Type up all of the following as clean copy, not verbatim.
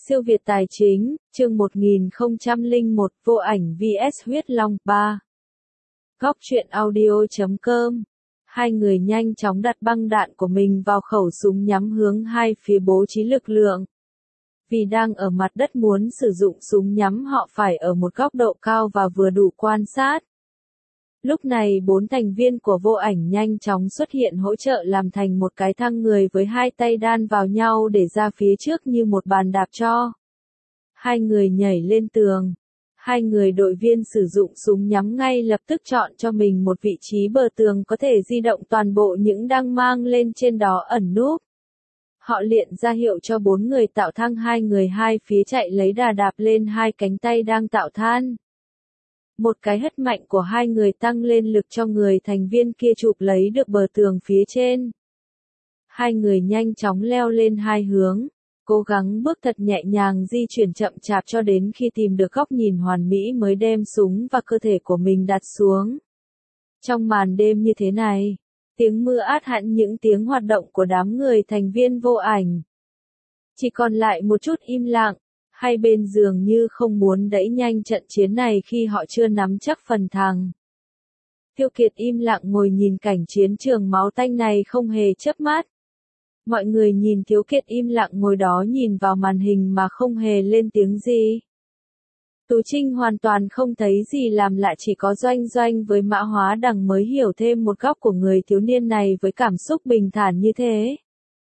Siêu Việt Tài Chính, chương 1001, Vô Ảnh vs Huyết Long 3. Góc truyện audio.com. Hai người nhanh chóng đặt băng đạn của mình vào khẩu súng nhắm hướng hai phía bố trí lực lượng. Vì đang ở mặt đất muốn sử dụng súng nhắm họ phải ở một góc độ cao và vừa đủ quan sát. Lúc này 4 thành viên của Vô Ảnh nhanh chóng xuất hiện hỗ trợ làm thành một cái thang người với hai tay đan vào nhau để ra phía trước như một bàn đạp cho. Hai người nhảy lên tường. Hai người đội viên sử dụng súng nhắm ngay lập tức chọn cho mình một vị trí bờ tường có thể di động toàn bộ những đang mang lên trên đó ẩn núp. Họ liền ra hiệu cho 4 người tạo thang, hai người hai phía chạy lấy đà đạp lên hai cánh tay đang tạo than. Một cái hất mạnh của hai người tăng lên lực cho người thành viên kia chụp lấy được bờ tường phía trên. Hai người nhanh chóng leo lên hai hướng, cố gắng bước thật nhẹ nhàng di chuyển chậm chạp cho đến khi tìm được góc nhìn hoàn mỹ mới đem súng và cơ thể của mình đặt xuống. Trong màn đêm như thế này, tiếng mưa át hẳn những tiếng hoạt động của đám người thành viên Vô Ảnh. Chỉ còn lại một chút im lặng. Hai bên dường như không muốn đẩy nhanh trận chiến này khi họ chưa nắm chắc phần thắng. Tiêu Kiệt im lặng ngồi nhìn cảnh chiến trường máu tanh này không hề chớp mắt. Mọi người nhìn Thiếu Kiệt im lặng ngồi đó nhìn vào màn hình mà không hề lên tiếng gì. Tú Trinh hoàn toàn không thấy gì làm lạ, chỉ có Doanh Doanh với Mã Hóa Đằng mới hiểu thêm một góc của người thiếu niên này với cảm xúc bình thản như thế.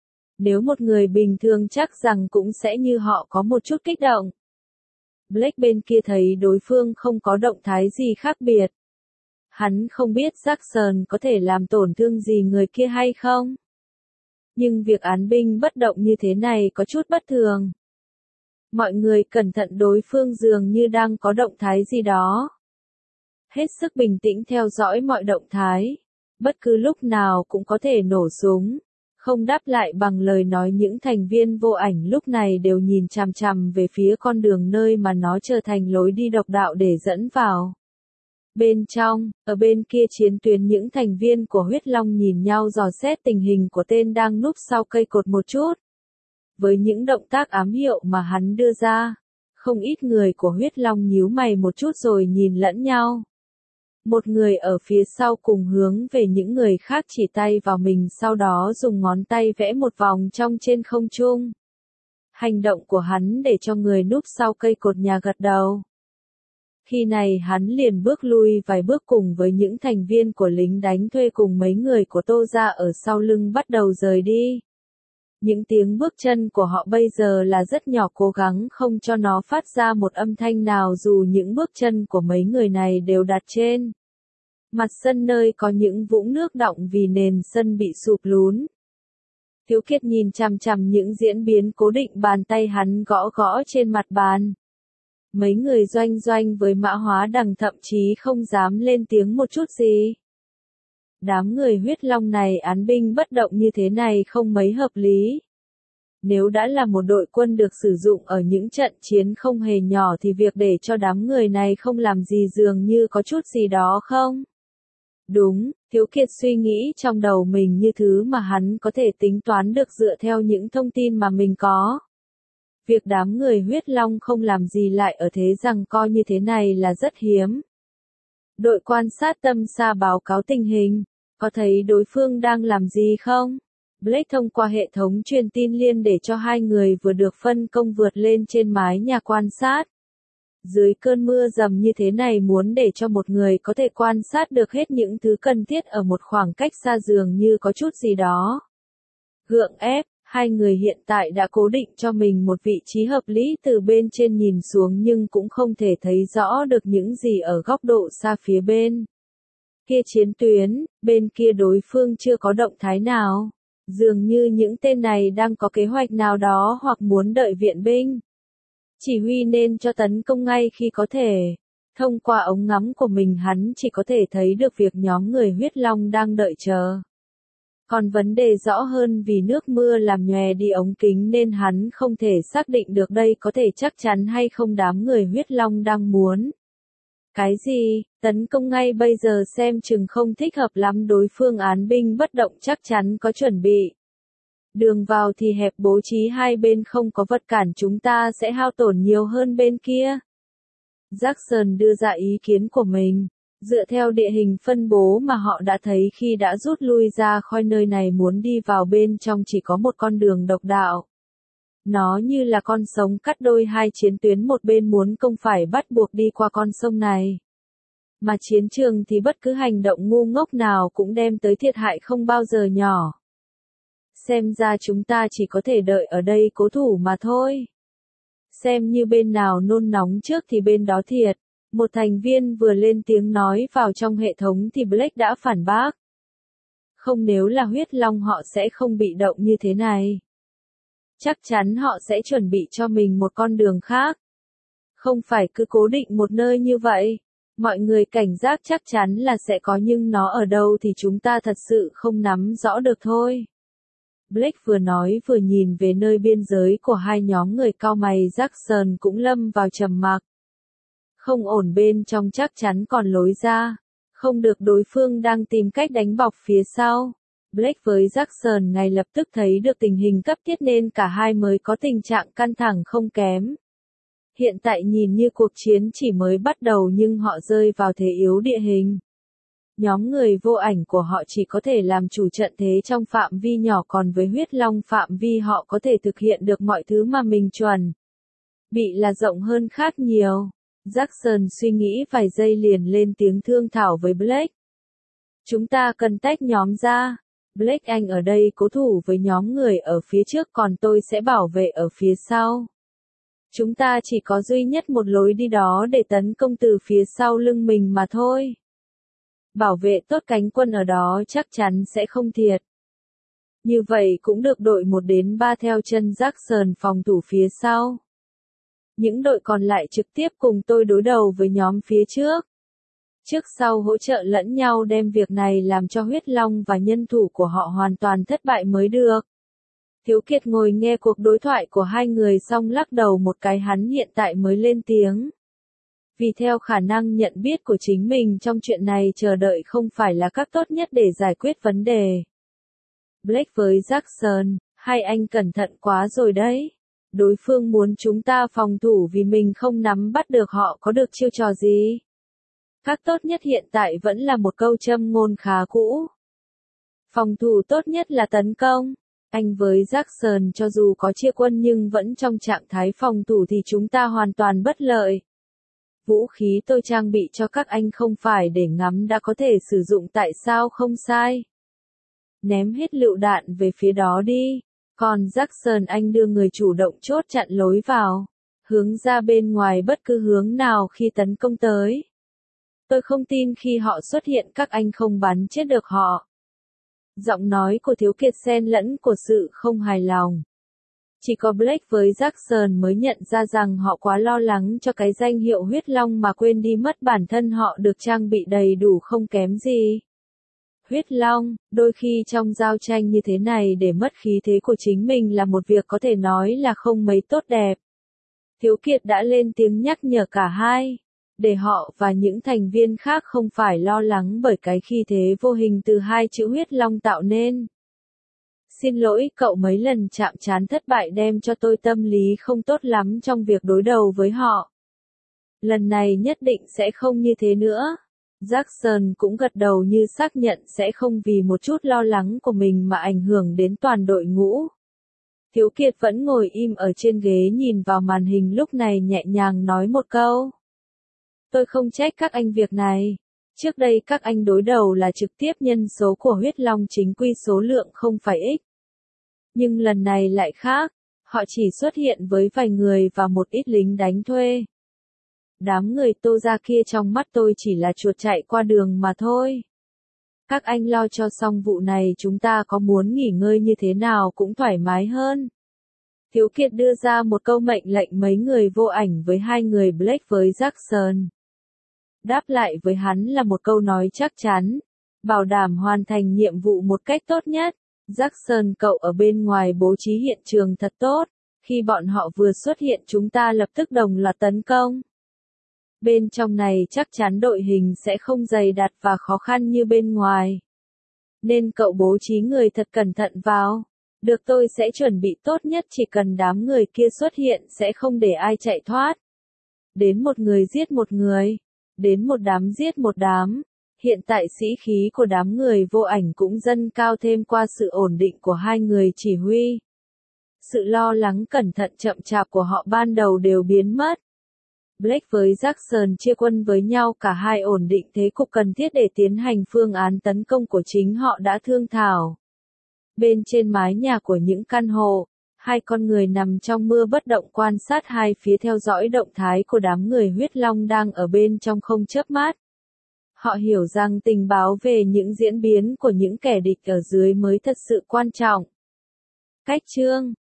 Nếu một người bình thường chắc rằng cũng sẽ như họ có một chút kích động. Blake bên kia thấy đối phương không có động thái gì khác biệt. Hắn không biết Jackson có thể làm tổn thương gì người kia hay không. Nhưng việc án binh bất động như thế này có chút bất thường. Mọi người cẩn thận, đối phương dường như đang có động thái gì đó. Hết sức bình tĩnh theo dõi mọi động thái. Bất cứ lúc nào cũng có thể nổ súng. Không đáp lại bằng lời nói, những thành viên Vô Ảnh lúc này đều nhìn chằm chằm về phía con đường nơi mà nó trở thành lối đi độc đạo để dẫn vào. Bên trong, ở bên kia chiến tuyến, những thành viên của Huyết Long nhìn nhau dò xét tình hình của tên đang núp sau cây cột một chút. Với những động tác ám hiệu mà hắn đưa ra, không ít người của Huyết Long nhíu mày một chút rồi nhìn lẫn nhau. Một người ở phía sau cùng hướng về những người khác chỉ tay vào mình, sau đó dùng ngón tay vẽ một vòng trong trên không trung. Hành động của hắn để cho người núp sau cây cột nhà gật đầu. Khi này hắn liền bước lui vài bước cùng với những thành viên của lính đánh thuê cùng mấy người của Tô gia ở sau lưng bắt đầu rời đi. Những tiếng bước chân của họ bây giờ là rất nhỏ, cố gắng không cho nó phát ra một âm thanh nào dù những bước chân của mấy người này đều đặt trên mặt sân nơi có những vũng nước đọng vì nền sân bị sụp lún. Thiếu Kiệt nhìn chằm chằm những diễn biến cố định, bàn tay hắn gõ gõ trên mặt bàn. Mấy người Doanh Doanh với Mã Hóa Đằng thậm chí không dám lên tiếng một chút gì. Đám người Huyết Long này án binh bất động như thế này không mấy hợp lý. Nếu đã là một đội quân được sử dụng ở những trận chiến không hề nhỏ thì việc để cho đám người này không làm gì dường như có chút gì đó không? Đúng, Thiếu Kiệt suy nghĩ trong đầu mình như thứ mà hắn có thể tính toán được dựa theo những thông tin mà mình có. Việc đám người Huyết Long không làm gì lại ở thế giằng co như thế này là rất hiếm. Đội quan sát tầm xa báo cáo tình hình, có thấy đối phương đang làm gì không? Blake thông qua hệ thống truyền tin liên để cho hai người vừa được phân công vượt lên trên mái nhà quan sát. Dưới cơn mưa dầm như thế này, muốn để cho một người có thể quan sát được hết những thứ cần thiết ở một khoảng cách xa dường như có chút gì đó gượng ép. Hai người hiện tại đã cố định cho mình một vị trí hợp lý, từ bên trên nhìn xuống nhưng cũng không thể thấy rõ được những gì ở góc độ xa phía bên kia chiến tuyến. Bên kia đối phương chưa có động thái nào. Dường như những tên này đang có kế hoạch nào đó hoặc muốn đợi viện binh. Chỉ huy nên cho tấn công ngay khi có thể. Thông qua ống ngắm của mình hắn chỉ có thể thấy được việc nhóm người Huyết Long đang đợi chờ. Còn vấn đề rõ hơn, vì nước mưa làm nhòe đi ống kính nên hắn không thể xác định được đây có thể chắc chắn hay không đám người Huyết Long đang muốn. Cái gì? Tấn công ngay bây giờ xem chừng không thích hợp lắm, đối phương án binh bất động chắc chắn có chuẩn bị. Đường vào thì hẹp, bố trí hai bên không có vật cản, chúng ta sẽ hao tổn nhiều hơn bên kia. Jackson đưa ra ý kiến của mình. Dựa theo địa hình phân bố mà họ đã thấy khi đã rút lui ra khỏi nơi này, muốn đi vào bên trong chỉ có một con đường độc đạo. Nó như là con sống cắt đôi hai chiến tuyến, một bên muốn công phải bắt buộc đi qua con sông này. Mà chiến trường thì bất cứ hành động ngu ngốc nào cũng đem tới thiệt hại không bao giờ nhỏ. Xem ra chúng ta chỉ có thể đợi ở đây cố thủ mà thôi. Xem như bên nào nôn nóng trước thì bên đó thiệt. Một thành viên vừa lên tiếng nói vào trong hệ thống thì Blake đã phản bác. Không, nếu là huyết long họ sẽ không bị động như thế này. Chắc chắn họ sẽ chuẩn bị cho mình một con đường khác. Không phải cứ cố định một nơi như vậy. Mọi người cảnh giác chắc chắn là sẽ có, nhưng nó ở đâu thì chúng ta thật sự không nắm rõ được thôi. Blake vừa nói vừa nhìn về nơi biên giới của hai nhóm người, cau mày. Jackson cũng lâm vào trầm mặc. Không ổn, bên trong chắc chắn còn lối ra. Không được, đối phương đang tìm cách đánh bọc phía sau. Blake với Jackson ngay lập tức thấy được tình hình cấp thiết nên cả hai mới có tình trạng căng thẳng không kém. Hiện tại nhìn như cuộc chiến chỉ mới bắt đầu nhưng họ rơi vào thế yếu địa hình. Nhóm người vô ảnh của họ chỉ có thể làm chủ trận thế trong phạm vi nhỏ, còn với huyết long phạm vi họ có thể thực hiện được mọi thứ mà mình chuẩn bị là rộng hơn khác nhiều. Jackson suy nghĩ vài giây liền lên tiếng thương thảo với Blake. Chúng ta cần tách nhóm ra. Blake, anh ở đây cố thủ với nhóm người ở phía trước, còn tôi sẽ bảo vệ ở phía sau. Chúng ta chỉ có duy nhất một lối đi, đó để tấn công từ phía sau lưng mình mà thôi. Bảo vệ tốt cánh quân ở đó chắc chắn sẽ không thiệt. Như vậy cũng được, đội 1 đến 3 theo chân Jackson phòng thủ phía sau. Những đội còn lại trực tiếp cùng tôi đối đầu với nhóm phía trước. Trước sau hỗ trợ lẫn nhau, đem việc này làm cho huyết long và nhân thủ của họ hoàn toàn thất bại mới được. Thiếu Kiệt ngồi nghe cuộc đối thoại của hai người xong lắc đầu một cái, hắn hiện tại mới lên tiếng. Vì theo khả năng nhận biết của chính mình trong chuyện này, chờ đợi không phải là cách tốt nhất để giải quyết vấn đề. Blake với Jackson, hai anh cẩn thận quá rồi đấy. Đối phương muốn chúng ta phòng thủ vì mình không nắm bắt được họ có được chiêu trò gì. Cách tốt nhất hiện tại vẫn là một câu châm ngôn khá cũ. Phòng thủ tốt nhất là tấn công. Anh với Jackson cho dù có chia quân nhưng vẫn trong trạng thái phòng thủ thì chúng ta hoàn toàn bất lợi. Vũ khí tôi trang bị cho các anh không phải để ngắm đã có thể sử dụng, tại sao không sai? Ném hết lựu đạn về phía đó đi. Còn Jackson, anh đưa người chủ động chốt chặn lối vào. Hướng ra bên ngoài bất cứ hướng nào khi tấn công tới. Tôi không tin khi họ xuất hiện các anh không bắn chết được họ. Giọng nói của Thiếu Kiệt xen lẫn của sự không hài lòng. Chỉ có Blake với Jackson mới nhận ra rằng họ quá lo lắng cho cái danh hiệu huyết long mà quên đi mất bản thân họ được trang bị đầy đủ không kém gì. Huyết long, đôi khi trong giao tranh như thế này để mất khí thế của chính mình là một việc có thể nói là không mấy tốt đẹp. Thiếu Kiệt đã lên tiếng nhắc nhở cả hai, để họ và những thành viên khác không phải lo lắng bởi cái khí thế vô hình từ hai chữ huyết long tạo nên. Xin lỗi cậu, mấy lần chạm trán thất bại đem cho tôi tâm lý không tốt lắm trong việc đối đầu với họ. Lần này nhất định sẽ không như thế nữa. Jackson cũng gật đầu như xác nhận sẽ không vì một chút lo lắng của mình mà ảnh hưởng đến toàn đội ngũ. Thiếu Kiệt vẫn ngồi im ở trên ghế nhìn vào màn hình, lúc này nhẹ nhàng nói một câu. Tôi không trách các anh việc này. Trước đây các anh đối đầu là trực tiếp nhân số của huyết long chính quy, số lượng không phải ít. Nhưng lần này lại khác, họ chỉ xuất hiện với vài người và một ít lính đánh thuê. Đám người Tô ra kia trong mắt tôi chỉ là chuột chạy qua đường mà thôi. Các anh lo cho xong vụ này, chúng ta có muốn nghỉ ngơi như thế nào cũng thoải mái hơn. Thiếu Kiệt đưa ra một câu mệnh lệnh mấy người vô ảnh với hai người Blake với Jackson. Đáp lại với hắn là một câu nói chắc chắn, bảo đảm hoàn thành nhiệm vụ một cách tốt nhất. Jackson, cậu ở bên ngoài bố trí hiện trường thật tốt. Khi bọn họ vừa xuất hiện chúng ta lập tức đồng loạt tấn công. Bên trong này chắc chắn đội hình sẽ không dày đặc và khó khăn như bên ngoài. Nên cậu bố trí người thật cẩn thận vào. Được, tôi sẽ chuẩn bị tốt nhất, chỉ cần đám người kia xuất hiện sẽ không để ai chạy thoát. Đến một người giết một người. Đến một đám giết một đám. Hiện tại sĩ khí của đám người vô ảnh cũng dâng cao thêm qua sự ổn định của hai người chỉ huy. Sự lo lắng cẩn thận chậm chạp của họ ban đầu đều biến mất. Blake với Jackson chia quân với nhau, cả hai ổn định thế cục cần thiết để tiến hành phương án tấn công của chính họ đã thương thảo. Bên trên mái nhà của những căn hộ, hai con người nằm trong mưa bất động quan sát hai phía theo dõi động thái của đám người huyết long đang ở bên trong không chớp mắt. Họ hiểu rằng tình báo về những diễn biến của những kẻ địch ở dưới mới thật sự quan trọng. Cách chương